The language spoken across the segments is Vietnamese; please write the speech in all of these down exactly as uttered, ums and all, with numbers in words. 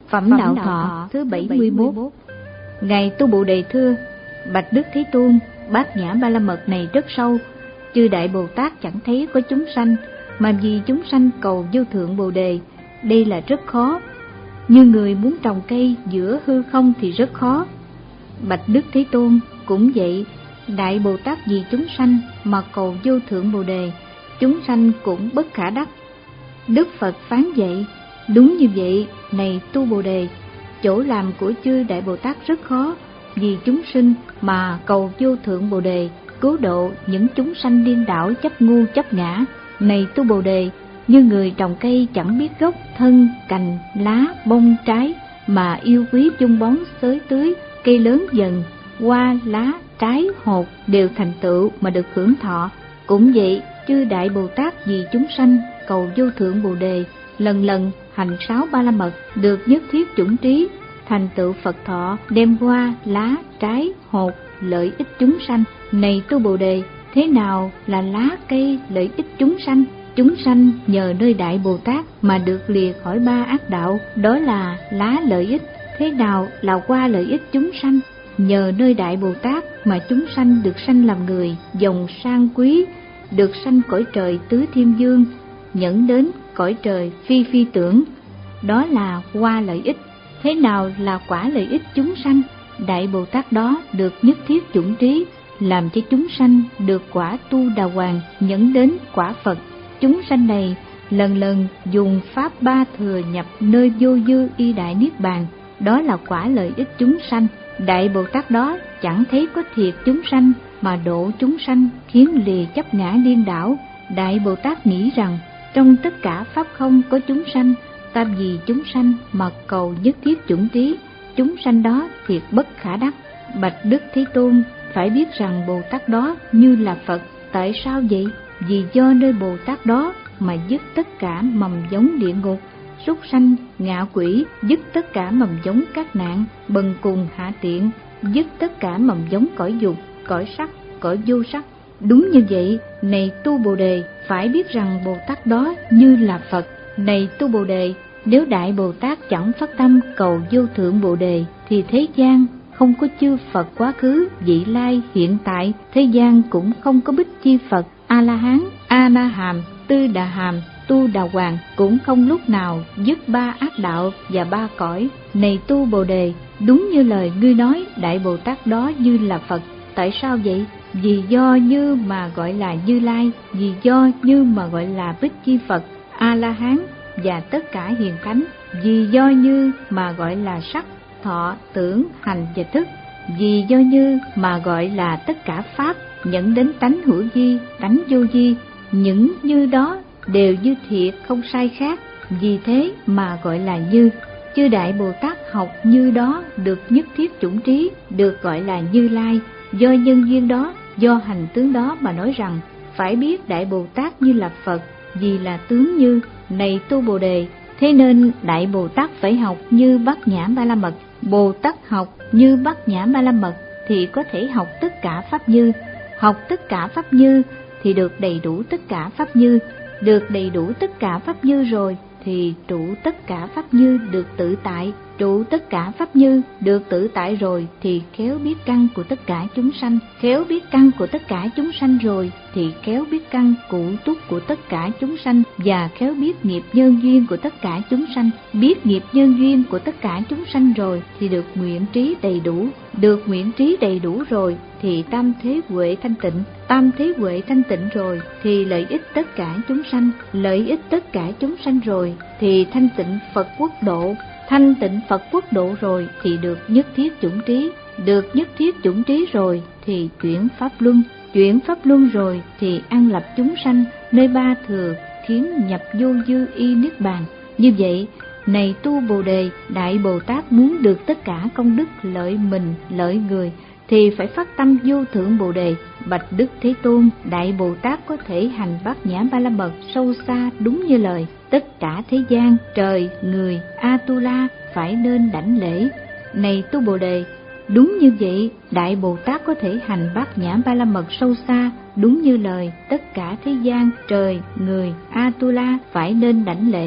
Phẩm Đạo Thọ thứ bảy mươi mốt. Ngài Tu Bồ Đề thưa: Bạch Đức Thế Tôn, Bát Nhã Ba La Mật này rất sâu, chư Đại Bồ Tát chẳng thấy có chúng sanh, mà vì chúng sanh cầu vô thượng Bồ Đề, đây là rất khó. Như người muốn trồng cây giữa hư không thì rất khó. Bạch Đức Thế Tôn, cũng vậy, Đại Bồ Tát vì chúng sanh mà cầu vô thượng Bồ Đề, chúng sanh cũng bất khả đắc. Đức Phật phán vậy: đúng như vậy, này Tu Bồ Đề, chỗ làm của chư Đại Bồ Tát rất khó, vì chúng sinh mà cầu vô thượng Bồ Đề, cứu độ những chúng sanh điên đảo chấp ngu chấp ngã. Này Tu Bồ Đề, như người trồng cây chẳng biết gốc, thân, cành, lá, bông, trái, mà yêu quý chung bón xới tưới, cây lớn dần, hoa, lá, trái, hột đều thành tựu mà được hưởng thọ. Cũng vậy, chư Đại Bồ Tát vì chúng sanh cầu vô thượng Bồ Đề, lần lần hành sáu ba la mật, được nhất thiết chủng trí, thành tựu Phật thọ, đem hoa, lá, trái, hột lợi ích chúng sanh. Này Tu Bồ Đề, thế nào là lá cây lợi ích chúng sanh? Chúng sanh nhờ nơi Đại Bồ Tát mà được lìa khỏi ba ác đạo, đó là lá lợi ích. Thế nào là hoa lợi ích chúng sanh? Nhờ nơi Đại Bồ Tát mà chúng sanh được sanh làm người, dòng sang quý, được sanh cõi trời tứ thiên dương, nhẫn đến cõi trời phi phi tưởng, đó là hoa lợi ích. Thế nào là quả lợi ích chúng sanh? Đại Bồ Tát đó được nhất thiết chủng trí, làm cho chúng sanh được quả Tu Đà Hoàng, nhẫn đến quả Phật. Chúng sanh này lần lần dùng pháp ba thừa nhập nơi vô dư y đại niết bàn, đó là quả lợi ích chúng sanh. Đại Bồ Tát đó chẳng thấy có thiệt chúng sanh mà độ chúng sanh, khiến lìa chấp ngã điên đảo. Đại Bồ Tát nghĩ rằng trong tất cả pháp không có chúng sanh, ta vì chúng sanh mà cầu nhất thiết chủng trí, chúng sanh đó thiệt bất khả đắc. Bạch Đức Thế Tôn, phải biết rằng Bồ Tát đó như là Phật. Tại sao vậy? Vì do nơi Bồ Tát đó mà dứt tất cả mầm giống địa ngục, súc sanh, ngạ quỷ, dứt tất cả mầm giống các nạn, bần cùng hạ tiện, dứt tất cả mầm giống cõi dục, cõi sắc, cõi vô sắc. Đúng như vậy, này Tu Bồ Đề, phải biết rằng Bồ Tát đó như là Phật. Này Tu Bồ Đề, nếu Đại Bồ Tát chẳng phát tâm cầu vô thượng Bồ Đề, thì thế gian không có chư Phật quá khứ, vị lai, hiện tại, thế gian cũng không có Bích Chi Phật, A-la-hán, A-na-hàm, Tư Đà Hàm, Tu Đà Hoàng, cũng không lúc nào dứt ba ác đạo và ba cõi. Này Tu Bồ Đề, đúng như lời ngươi nói, Đại Bồ Tát đó như là Phật. Tại sao vậy? Vì do như mà gọi là Như Lai, vì do như mà gọi là Bích Chi Phật, A-la-hán và tất cả hiền thánh, vì do như mà gọi là sắc, thọ, tưởng, hành và thức, vì do như mà gọi là tất cả pháp, dẫn đến tánh hữu vi, tánh vô vi, những như đó đều như thiệt không sai khác, vì thế mà gọi là như. Chư Đại Bồ Tát học như đó được nhất thiết chủng trí, được gọi là Như Lai. Do nhân duyên đó, do hành tướng đó mà nói rằng phải biết Đại Bồ Tát như là Phật, vì là tướng như. Này Tu Bồ Đề, thế nên Đại Bồ Tát phải học như Bát Nhã Ba La Mật. Bồ Tát học như Bát Nhã Ba La Mật thì có thể học tất cả pháp như. Học tất cả pháp như thì được đầy đủ tất cả pháp như. Được đầy đủ tất cả pháp như rồi thì trụ tất cả pháp như được tự tại. Trụ tất cả pháp như được tự tại rồi thì khéo biết căn của tất cả chúng sanh. Khéo biết căn của tất cả chúng sanh rồi thì khéo biết căn cụ túc của tất cả chúng sanh, và khéo biết nghiệp nhân duyên của tất cả chúng sanh. Biết nghiệp nhân duyên của tất cả chúng sanh rồi thì được nguyện trí đầy đủ. Được nguyện trí đầy đủ rồi thì tam thế huệ thanh tịnh. Tam thế huệ thanh tịnh rồi thì lợi ích tất cả chúng sanh. Lợi ích tất cả chúng sanh rồi thì thanh tịnh Phật quốc độ. Thanh tịnh Phật quốc độ rồi thì được nhất thiết chủng trí. Được nhất thiết chủng trí rồi thì chuyển pháp luân. Chuyển pháp luân rồi thì an lập chúng sanh nơi ba thừa, khiến nhập vô dư y niết bàn. Như vậy, này Tu Bồ Đề, Đại Bồ Tát muốn được tất cả công đức lợi mình, lợi người thì phải phát tâm vô thượng Bồ Đề. Bạch Đức Thế Tôn, Đại Bồ Tát có thể hành Bát Nhã Ba La Mật sâu xa đúng như lời. Tất cả thế gian, trời, người, A-tu-la phải nên đảnh lễ. Này Tu Bồ Đề, đúng như vậy, Đại Bồ Tát có thể hành Bát Nhã Ba La Mật sâu xa đúng như lời. Tất cả thế gian, trời, người, A-tu-la phải nên đảnh lễ.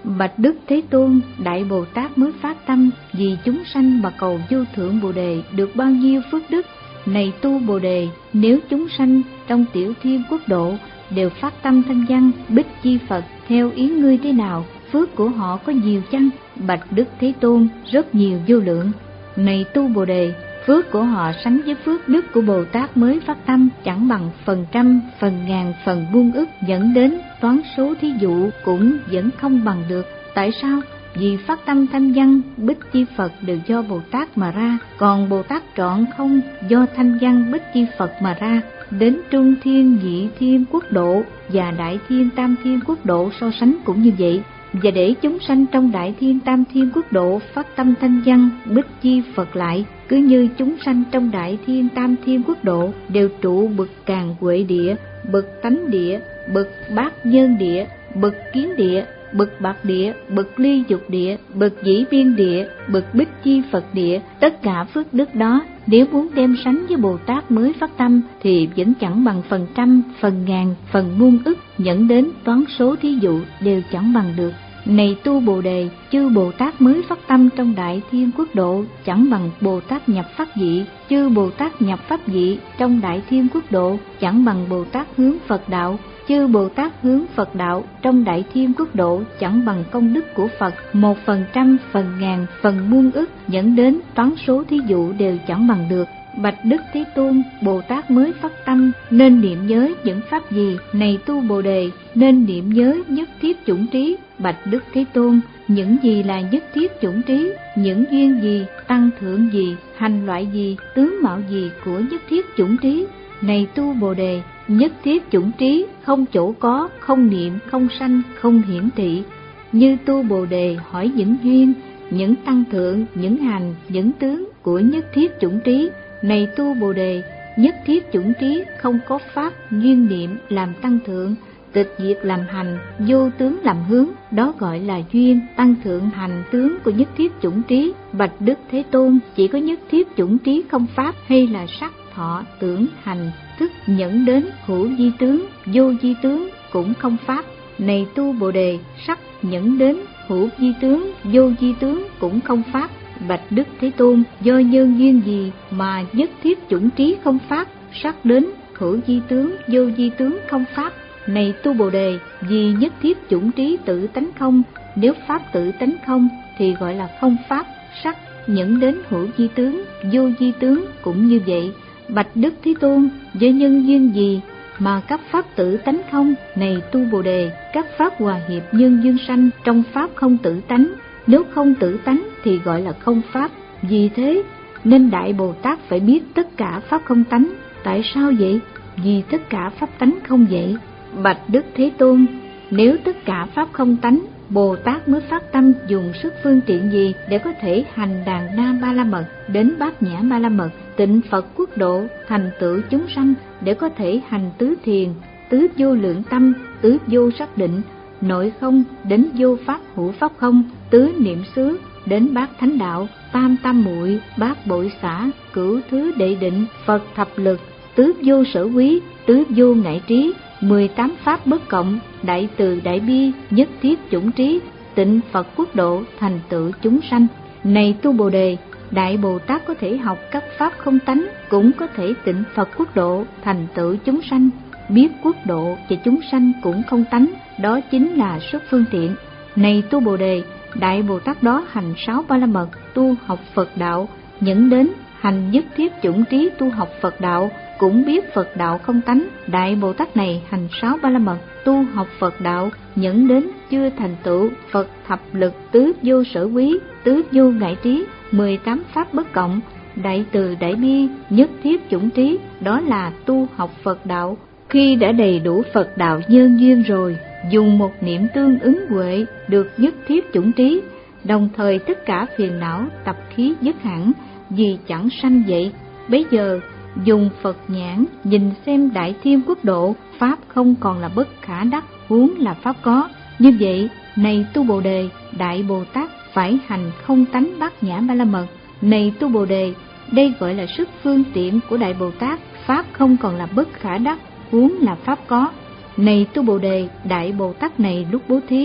Bạch Đức Thế Tôn, Đại Bồ Tát mới phát tâm vì chúng sanh mà cầu vô thượng Bồ Đề được bao nhiêu phước đức. Này tu Bồ Đề, nếu chúng sanh trong tiểu thiên quốc độ đều phát tâm thanh văn Bích Chi Phật, theo ý ngươi thế nào, phước của họ có nhiều chăng? Bạch Đức Thế Tôn, rất nhiều vô lượng. Này tu Bồ Đề, phước của họ sánh với phước đức của Bồ Tát mới phát tâm chẳng bằng phần trăm, phần ngàn, phần muôn ức, dẫn đến toán số thí dụ cũng vẫn không bằng được. Tại sao? Vì phát tâm thanh văn Bích Chi Phật đều do Bồ Tát mà ra, còn Bồ Tát trọn không do thanh văn Bích Chi Phật mà ra. Đến Trung Thiên, Nhị Thiên quốc độ và Đại Thiên Tam Thiên quốc độ so sánh cũng như vậy. Và để chúng sanh trong Đại Thiên Tam Thiên quốc độ phát tâm thanh văn Bích Chi Phật lại, cứ như chúng sanh trong Đại Thiên Tam Thiên quốc độ đều trụ bậc Càn Huệ địa, bậc Tánh địa, bậc Bát Nhân địa, bậc Kiến địa, bậc Bạc địa, bậc Ly Dục địa, bậc Dĩ Biên địa, bậc Bích Chi Phật địa. Tất cả phước đức đó nếu muốn đem sánh với Bồ Tát mới phát tâm thì vẫn chẳng bằng phần trăm, phần ngàn, phần muôn ức, dẫn đến toán số thí dụ đều chẳng bằng được. Này tu Bồ Đề, chư Bồ Tát mới phát tâm trong Đại Thiên quốc độ chẳng bằng Bồ Tát nhập pháp vị, chư Bồ Tát nhập pháp vị trong Đại Thiên quốc độ chẳng bằng Bồ Tát hướng Phật đạo, chư Bồ Tát hướng Phật đạo trong Đại Thiên quốc độ chẳng bằng công đức của Phật một phần trăm, phần ngàn, phần muôn ức, dẫn đến toán số thí dụ đều chẳng bằng được. Bạch Đức Thế Tôn, Bồ Tát mới phát tâm nên niệm nhớ những pháp gì? Này tu Bồ Đề, nên niệm nhớ nhất thiết chủng trí. Bạch Đức Thế Tôn, những gì là nhất thiết chủng trí? Những duyên gì, tăng thượng gì, hành loại gì, tướng mạo gì của nhất thiết chủng trí? Này tu Bồ Đề, nhất thiết chủng trí không chỗ có, không niệm, không sanh, không hiển thị. Như tu Bồ Đề hỏi những duyên, những tăng thượng, những hành, những tướng của nhất thiết chủng trí. Này tu Bồ Đề, nhất thiết chủng trí không có pháp duyên niệm làm tăng thượng, tịch diệt làm hành, vô tướng làm hướng, đó gọi là duyên, tăng thượng, hành, tướng của nhất thiết chủng trí. Bạch Đức Thế Tôn, chỉ có nhất thiết chủng trí không pháp, hay là sắc, thọ, tưởng, hành, thức nhẫn đến hữu di tướng, vô di tướng cũng không pháp. Này tu Bồ Đề, sắc nhẫn đến hữu di tướng, vô di tướng cũng không pháp. Bạch Đức Thế Tôn, do nhân duyên gì mà nhất thiết chủng trí không pháp, sắc đến hữu di tướng, vô di tướng không pháp? Này tu Bồ Đề, vì nhất thiết chủng trí tự tánh không, nếu pháp tự tánh không thì gọi là không pháp, sắc nhẫn đến hữu di tướng, vô di tướng cũng như vậy. Bạch Đức Thế Tôn, do nhân duyên gì mà các pháp tự tánh không? Này tu Bồ Đề, các pháp hòa hiệp nhân duyên sanh trong pháp không tự tánh, nếu không tự tánh thì gọi là không pháp. Vì thế nên Đại Bồ Tát phải biết tất cả pháp không tánh. Tại sao vậy? Vì tất cả pháp tánh không vậy. Bạch Đức Thế Tôn, nếu tất cả pháp không tánh, Bồ Tát mới phát tâm dùng sức phương tiện gì để có thể hành Đàn Na Ba La Mật đến Bát Nhã Ba La Mật, tịnh Phật quốc độ, thành tựu chúng sanh, để có thể hành tứ thiền, tứ vô lượng tâm, tứ vô xác định, nội không đến vô pháp hữu pháp không, tứ niệm xứ đến bát thánh đạo, tam tam muội, bát bội xả, cửu thứ đệ định, Phật thập lực, tứ vô sở quý, tứ vô ngại trí, mười tám pháp bất cộng, đại từ đại bi, nhất thiết chủng trí, tịnh Phật quốc độ, thành tựu chúng sanh. Này tu Bồ Đề, Đại Bồ Tát có thể học các pháp không tánh, cũng có thể tịnh Phật quốc độ, thành tựu chúng sanh. Biết quốc độ và chúng sanh cũng không tánh, đó chính là xuất phương tiện. Này tu Bồ Đề, Đại Bồ Tát đó hành sáu ba la mật, tu học Phật đạo, nhẫn đến hành nhất thiết chủng trí tu học Phật đạo, cũng biết Phật đạo không tánh. Đại Bồ Tát này hành sáu ba la mật, tu học Phật đạo, nhẫn đến chưa thành tựu Phật thập lực, tứ vô sở quý, tứ vô ngại trí, mười tám pháp bất cộng, đại từ đại bi, nhất thiết chủng trí, đó là tu học Phật đạo. Khi đã đầy đủ Phật đạo nhân duyên rồi, dùng một niệm tương ứng huệ được nhất thiết chủng trí, đồng thời tất cả phiền não tập khí dứt hẳn, vì chẳng sanh vậy. Bấy giờ dùng Phật nhãn nhìn xem Đại Thiên quốc độ, pháp không còn là bất khả đắc, huống là pháp có. Như vậy, này tu Bồ Đề, Đại Bồ Tát phải hành không tánh bát nhã ba la mật. Này tu Bồ Đề, đây gọi là sức phương tiện của Đại Bồ Tát, pháp không còn là bất khả đắc, huống là pháp có. Này tu Bồ Đề, Đại Bồ Tát này lúc bố thí,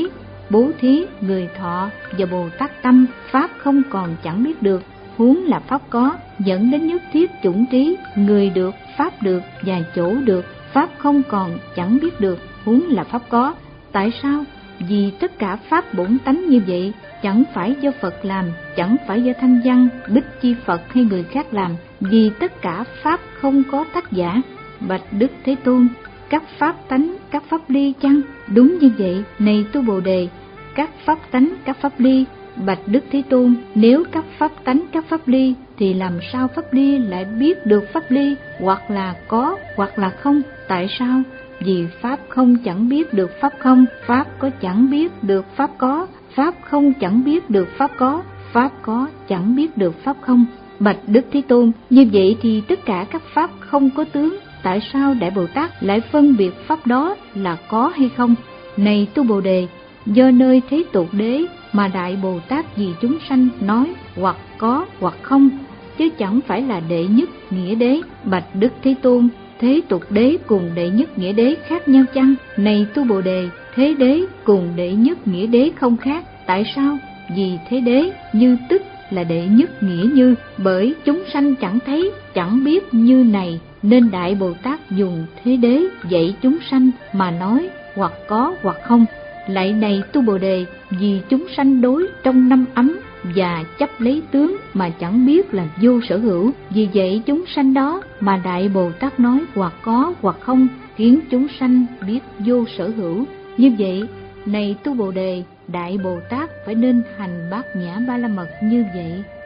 bố thí, người thọ và Bồ Tát tâm, pháp không còn chẳng biết được, huống là pháp có, dẫn đến nhất thiết chủng trí, người được, pháp được và chỗ được, pháp không còn chẳng biết được, huống là pháp có. Tại sao? Vì tất cả pháp bổn tánh như vậy, chẳng phải do Phật làm, chẳng phải do Thanh Văn, Bích Chi Phật hay người khác làm, vì tất cả pháp không có tác giả. Bạch Đức Thế Tôn, các pháp tánh, các pháp ly chăng? Đúng như vậy, này tu Bồ Đề, các pháp tánh, các pháp ly. Bạch Đức Thế Tôn, nếu các pháp tánh, các pháp ly, thì làm sao pháp ly lại biết được pháp ly, hoặc là có, hoặc là không? Tại sao? Vì pháp không chẳng biết được pháp không, pháp có chẳng biết được pháp có, pháp không chẳng biết được pháp có, pháp có chẳng biết được pháp không. Bạch Đức Thế Tôn, như vậy thì tất cả các pháp không có tướng, tại sao Đại Bồ Tát lại phân biệt pháp đó là có hay không? Này tu Bồ Đề, do nơi thế tục đế mà Đại Bồ Tát vì chúng sanh nói hoặc có hoặc không, chứ chẳng phải là đệ nhất nghĩa đế. Bạch Đức Thế Tôn, thế tục đế cùng đệ nhất nghĩa đế khác nhau chăng? Này tu Bồ Đề, thế đế cùng đệ nhất nghĩa đế không khác. Tại sao? Vì thế đế như tức là đệ nhất nghĩa như, bởi chúng sanh chẳng thấy, chẳng biết như này, nên Đại Bồ Tát dùng thế đế dạy chúng sanh mà nói hoặc có hoặc không. Lại này tu Bồ Đề, vì chúng sanh đối trong năm ấm và chấp lấy tướng mà chẳng biết là vô sở hữu, vì vậy chúng sanh đó mà Đại Bồ Tát nói hoặc có hoặc không, khiến chúng sanh biết vô sở hữu. Như vậy, này tu Bồ Đề, Đại Bồ Tát phải nên hành bát nhã ba la mật như vậy.